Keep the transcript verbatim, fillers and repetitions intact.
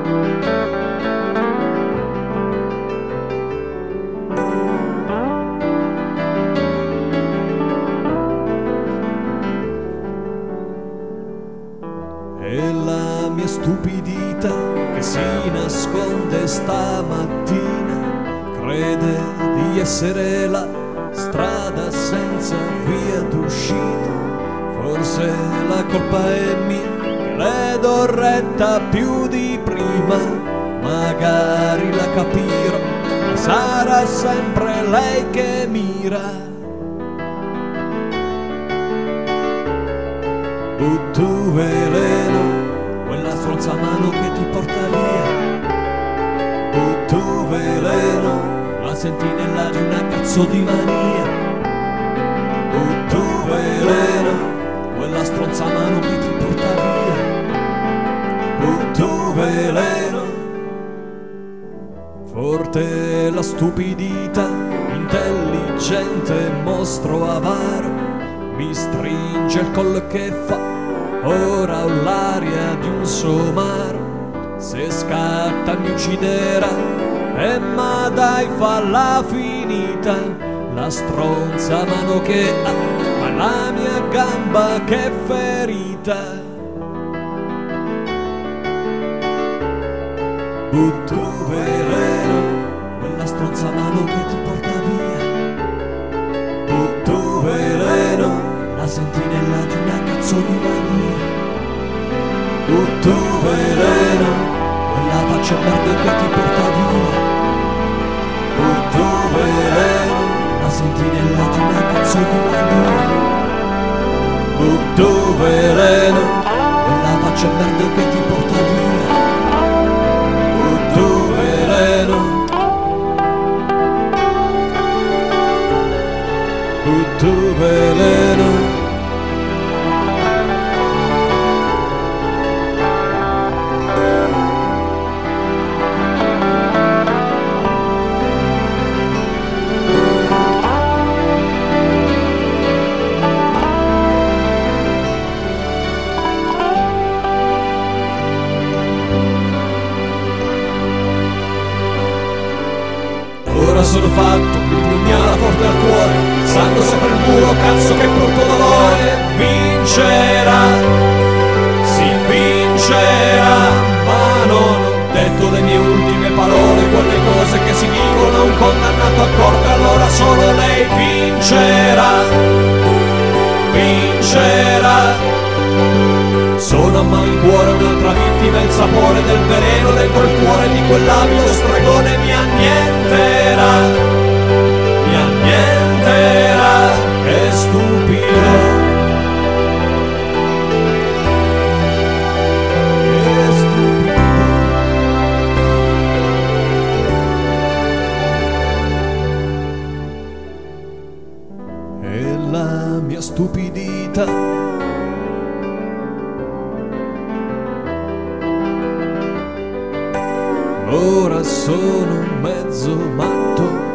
E la mia stupidità che si nasconde stamattina crede di essere la strada senza via d'uscita. Forse la colpa è mia, che le do retta più di prima. Magari la capirò, ma sarà sempre lei che mira. Butto veleno, quella stronza mano che ti porta via. Butto veleno, la sentinella di una cazzo di mania. Butto veleno, quella stronza mano che ti porta via. Butto veleno, forte la stupidità, intelligente mostro avaro. Mi stringe il collo che fa, ora ho l'aria di un somaro. Se scatta mi ucciderà, e ma dai falla finita. La stronza mano che ha, ma la mia gamba che è ferita. Butto veleno, quella stronza mano che ti porta via. Butto veleno, la sentinella di una cazzo di mania. Butto veleno, quella faccia merda che ti porta via. Butto veleno, la sentinella di una cazzo di mania. Butto veleno, quella faccia merda che ti porta via. Butto veleno, butto veleno. Ora sono fatto, mi pugnala forte al cuore, il sangue sopra il muro, cazzo che brutto dolore. Vincerà, si vincerà, ma non ho detto le mie ultime parole, quelle cose che si dicono a un condannato a corte. Allora solo lei vincerà, vincerà. Sono a malincuore un'altra vittima, il sapore del veleno dentro il cuore di quell'avido stregone mi annienterà, mi annienterà, che stupido, che stupido. E la mia stupidità ora sono mezzo matto.